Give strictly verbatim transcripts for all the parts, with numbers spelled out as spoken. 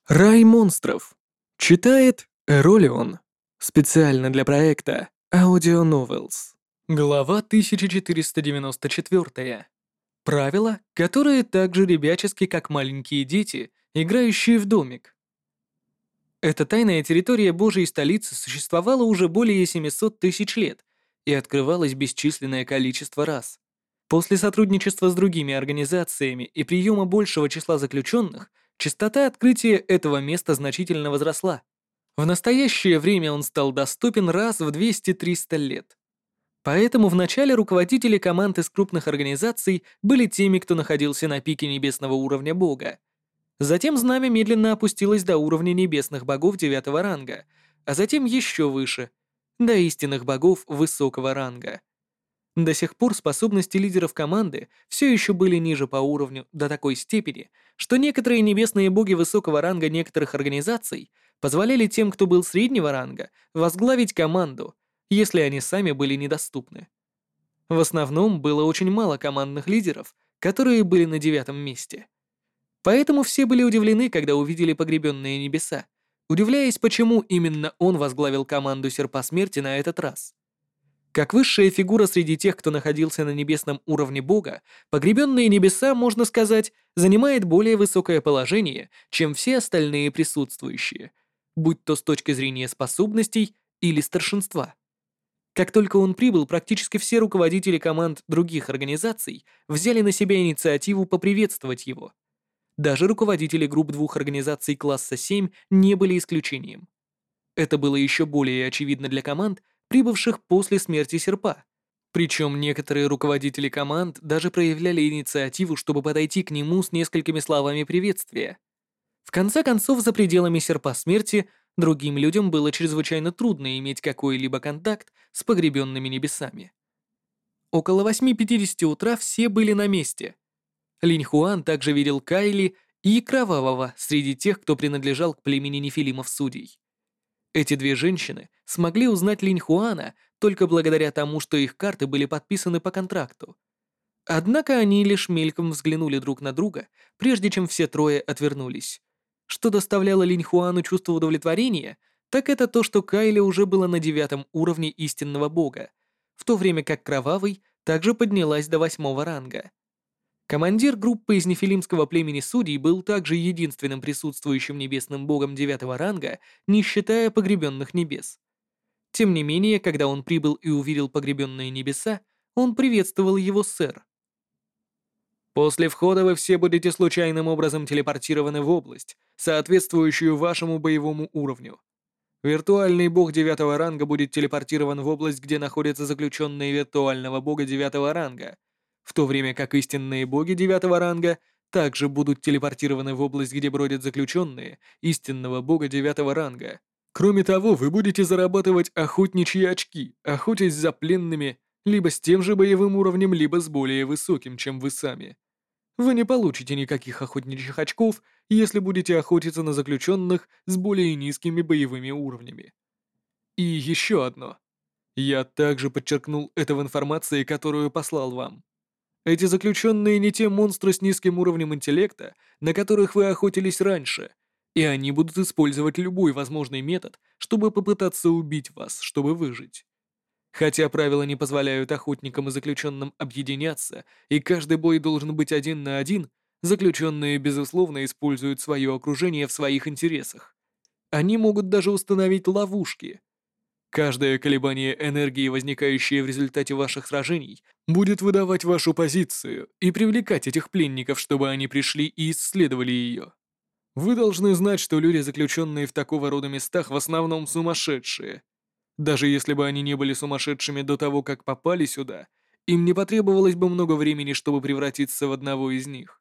Рай монстров. Читает Эролион. Специально для проекта Audio Novels. Глава тысяча четыреста девяносто четыре. Правила, которые так же ребячески, как маленькие дети, играющие в домик. Эта тайная территория Божьей столицы существовала уже более семисот тысяч лет и открывалась бесчисленное количество раз. После сотрудничества с другими организациями и приема большего числа заключенных, частота открытия этого места значительно возросла. В настоящее время он стал доступен раз в двести-триста лет. Поэтому вначале руководители команд из крупных организаций были теми, кто находился на пике небесного уровня бога. Затем знамя медленно опустилось до уровня небесных богов девятого ранга, а затем еще выше, до истинных богов высокого ранга. До сих пор способности лидеров команды все еще были ниже по уровню до такой степени, что некоторые небесные боги высокого ранга некоторых организаций позволяли тем, кто был среднего ранга, возглавить команду, если они сами были недоступны. В основном было очень мало командных лидеров, которые были на девятом месте. Поэтому все были удивлены, когда увидели погребенные небеса, удивляясь, почему именно он возглавил команду Серпа Смерти на этот раз. Как высшая фигура среди тех, кто находился на небесном уровне Бога, погребенные небеса, можно сказать, занимает более высокое положение, чем все остальные присутствующие, будь то с точки зрения способностей или старшинства. Как только он прибыл, практически все руководители команд других организаций взяли на себя инициативу поприветствовать его. Даже руководители групп двух организаций класса семь не были исключением. Это было еще более очевидно для команд, прибывших после смерти Серпа. Причем некоторые руководители команд даже проявляли инициативу, чтобы подойти к нему с несколькими словами приветствия. В конце концов, за пределами Серпа Смерти другим людям было чрезвычайно трудно иметь какой-либо контакт с погребенными небесами. Около восьми пятидесяти утра все были на месте. Линь Хуан также видел Кайли и Кровавого среди тех, кто принадлежал к племени Нефилимов-судей. Эти две женщины смогли узнать Линь Хуана только благодаря тому, что их карты были подписаны по контракту. Однако они лишь мельком взглянули друг на друга, прежде чем все трое отвернулись. Что доставляло Линь Хуану чувство удовлетворения, так это то, что Кайли уже была на девятом уровне истинного бога, в то время как Кровавый также поднялась до восьмого ранга. Командир группы из нефилимского племени судей был также единственным присутствующим небесным богом девятого ранга, не считая погребенных небес. Тем не менее, когда он прибыл и увидел погребенные небеса, он приветствовал его сэр. «После входа вы все будете случайным образом телепортированы в область, соответствующую вашему боевому уровню. Виртуальный бог девятого ранга будет телепортирован в область, где находятся заключенные виртуального бога девятого ранга, в то время как истинные боги девятого ранга также будут телепортированы в область, где бродят заключенные истинного бога девятого ранга. Кроме того, вы будете зарабатывать охотничьи очки, охотясь за пленными либо с тем же боевым уровнем, либо с более высоким, чем вы сами. Вы не получите никаких охотничьих очков, если будете охотиться на заключенных с более низкими боевыми уровнями. И еще одно. Я также подчеркнул это в информации, которую послал вам. Эти заключенные не те монстры с низким уровнем интеллекта, на которых вы охотились раньше, и они будут использовать любой возможный метод, чтобы попытаться убить вас, чтобы выжить. Хотя правила не позволяют охотникам и заключенным объединяться, и каждый бой должен быть один на один, заключенные, безусловно, используют свое окружение в своих интересах. Они могут даже установить ловушки. Каждое колебание энергии, возникающее в результате ваших сражений, будет выдавать вашу позицию и привлекать этих пленников, чтобы они пришли и исследовали ее. Вы должны знать, что люди, заключенные в такого рода местах, в основном сумасшедшие. Даже если бы они не были сумасшедшими до того, как попали сюда, им не потребовалось бы много времени, чтобы превратиться в одного из них.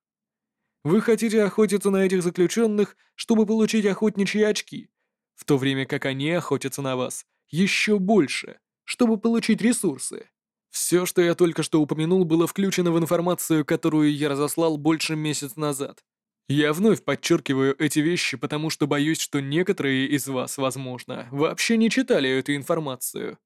Вы хотите охотиться на этих заключенных, чтобы получить охотничьи очки, в то время как они охотятся на вас еще больше, чтобы получить ресурсы. Все, что я только что упомянул, было включено в информацию, которую я разослал больше месяца назад. Я вновь подчеркиваю эти вещи, потому что боюсь, что некоторые из вас, возможно, вообще не читали эту информацию.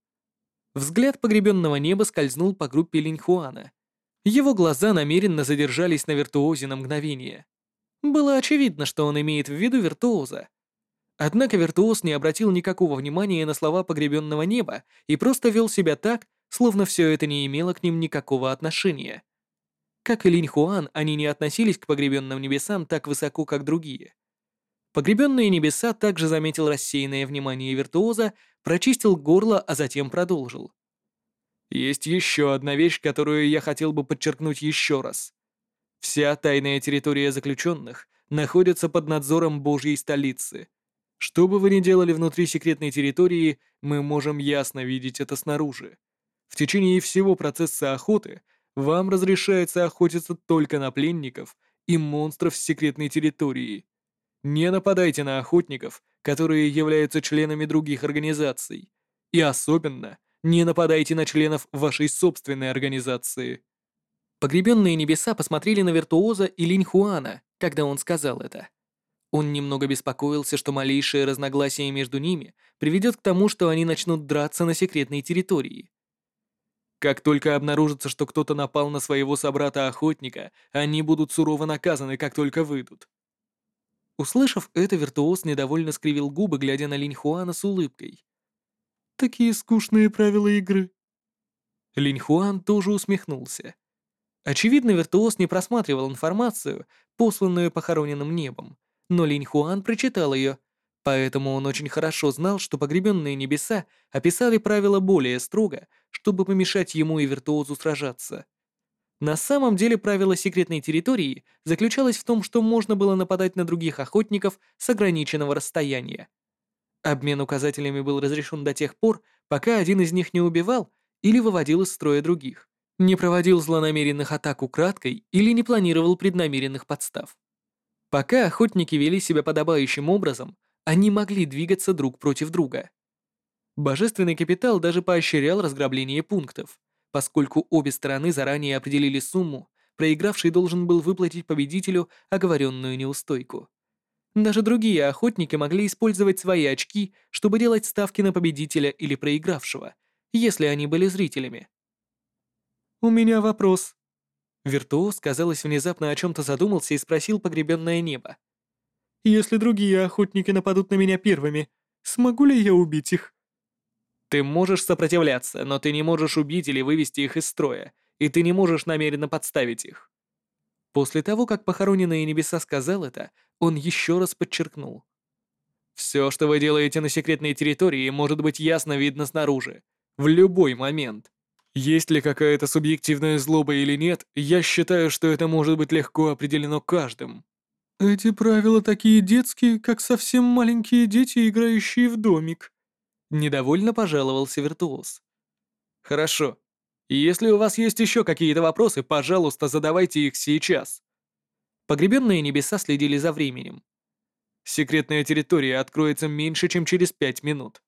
Взгляд погребенного неба скользнул по группе Линьхуана. Его глаза намеренно задержались на виртуозе на мгновение. Было очевидно, что он имеет в виду виртуоза. Однако виртуоз не обратил никакого внимания на слова погребенного неба и просто вел себя так, словно все это не имело к ним никакого отношения. Как и Линь Хуан, они не относились к погребенным небесам так высоко, как другие. Погребенные небеса также заметил рассеянное внимание виртуоза, прочистил горло, а затем продолжил. Есть еще одна вещь, которую я хотел бы подчеркнуть еще раз. Вся тайная территория заключенных находится под надзором Божьей столицы. Что бы вы ни делали внутри секретной территории, мы можем ясно видеть это снаружи. В течение всего процесса охоты вам разрешается охотиться только на пленников и монстров с секретной территории. Не нападайте на охотников, которые являются членами других организаций. И особенно не нападайте на членов вашей собственной организации. Погребенные небеса посмотрели на виртуоза и Линь Хуана, когда он сказал это. Он немного беспокоился, что малейшее разногласие между ними приведет к тому, что они начнут драться на секретной территории. Как только обнаружится, что кто-то напал на своего собрата-охотника, они будут сурово наказаны, как только выйдут. Услышав это, виртуоз недовольно скривил губы, глядя на Линь Хуана с улыбкой. «Такие скучные правила игры». Линь Хуан тоже усмехнулся. Очевидно, виртуоз не просматривал информацию, посланную похороненным небом, но Линь Хуан прочитал ее, поэтому он очень хорошо знал, что погребенные небеса описали правила более строго, чтобы помешать ему и виртуозу сражаться. На самом деле правило секретной территории заключалось в том, что можно было нападать на других охотников с ограниченного расстояния. Обмен указателями был разрешен до тех пор, пока один из них не убивал или выводил из строя других, не проводил злонамеренных атак украдкой или не планировал преднамеренных подстав. Пока охотники вели себя подобающим образом, они могли двигаться друг против друга. Божественный капитал даже поощрял разграбление пунктов, поскольку обе стороны заранее определили сумму, проигравший должен был выплатить победителю оговоренную неустойку. Даже другие охотники могли использовать свои очки, чтобы делать ставки на победителя или проигравшего, если они были зрителями. «У меня вопрос». Виртуоз, казалось, внезапно о чем-то задумался и спросил погребенное небо. «Если другие охотники нападут на меня первыми, смогу ли я убить их?» «Ты можешь сопротивляться, но ты не можешь убить или вывести их из строя, и ты не можешь намеренно подставить их». После того, как похороненные небеса сказал это, он еще раз подчеркнул. «Все, что вы делаете на секретной территории, может быть ясно видно снаружи. В любой момент. Есть ли какая-то субъективная злоба или нет, я считаю, что это может быть легко определено каждым». «Эти правила такие детские, как совсем маленькие дети, играющие в домик», — недовольно пожаловался виртуоз. «Хорошо. Если у вас есть еще какие-то вопросы, пожалуйста, задавайте их сейчас». Погребенные небеса следили за временем. Секретная территория откроется меньше, чем через пять минут.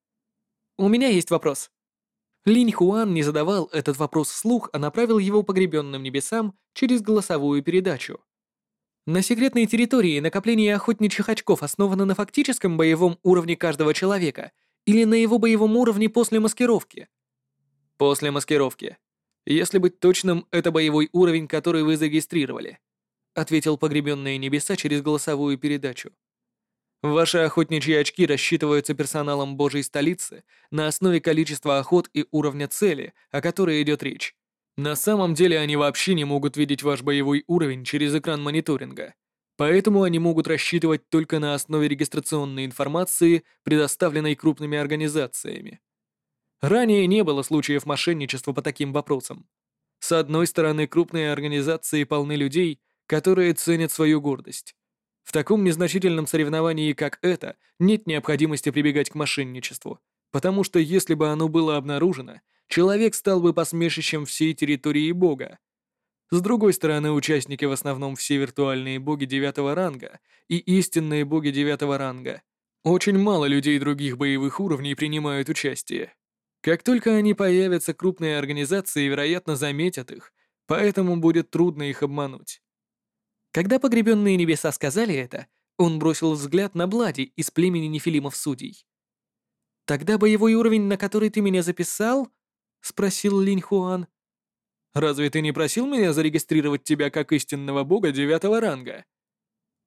«У меня есть вопрос». Линь Хуан не задавал этот вопрос вслух, а направил его погребенным небесам через голосовую передачу. На секретной территории накопление охотничьих очков основано на фактическом боевом уровне каждого человека или на его боевом уровне после маскировки? После маскировки. Если быть точным, это боевой уровень, который вы зарегистрировали, ответил погребенные небеса через голосовую передачу. Ваши охотничьи очки рассчитываются персоналом Божьей столицы на основе количества охот и уровня цели, о которой идет речь. На самом деле они вообще не могут видеть ваш боевой уровень через экран мониторинга, поэтому они могут рассчитывать только на основе регистрационной информации, предоставленной крупными организациями. Ранее не было случаев мошенничества по таким вопросам. С одной стороны, крупные организации полны людей, которые ценят свою гордость. В таком незначительном соревновании, как это, нет необходимости прибегать к мошенничеству, потому что если бы оно было обнаружено, человек стал бы посмешищем всей территории Бога. С другой стороны, участники в основном все виртуальные боги девятого ранга и истинные боги девятого ранга. Очень мало людей других боевых уровней принимают участие. Как только они появятся, крупные организации, вероятно, заметят их, поэтому будет трудно их обмануть. Когда погребенные небеса сказали это, он бросил взгляд на Блади из племени нефилимов-судей. «Тогда боевой уровень, на который ты меня записал?» — спросил Линь Хуан. «Разве ты не просил меня зарегистрировать тебя как истинного бога девятого ранга?»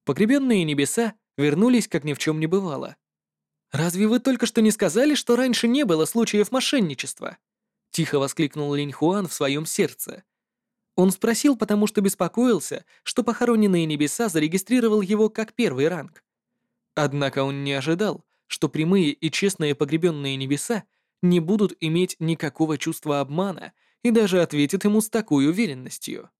Погребенные небеса вернулись, как ни в чем не бывало. «Разве вы только что не сказали, что раньше не было случаев мошенничества?» Тихо воскликнул Линь Хуан в своем сердце. Он спросил, потому что беспокоился, что похороненные небеса зарегистрировал его как первый ранг. Однако он не ожидал, что прямые и честные погребенные небеса не будут иметь никакого чувства обмана и даже ответят ему с такой уверенностью.